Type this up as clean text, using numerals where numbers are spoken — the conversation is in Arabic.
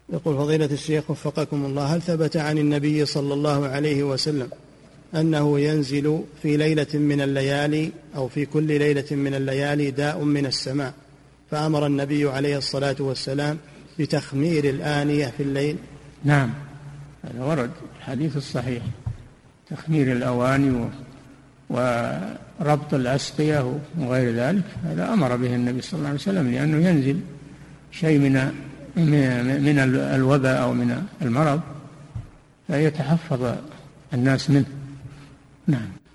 يقول فضيلة الشيخ وفقكم الله، هل ثبت عن النبي صلى الله عليه وسلم أنه ينزل في ليلة من الليالي أو في كل ليلة من الليالي داء من السماء، فأمر النبي عليه الصلاة والسلام بتخمير الآنية في الليل؟ نعم، هذا ورد الحديث الصحيح، تخمير الأواني وربط الأسقية وغير ذلك، هذا أمر به النبي صلى الله عليه وسلم، لأنه ينزل شيء من الوباء أو من المرض فيتحفظ الناس منه. نعم.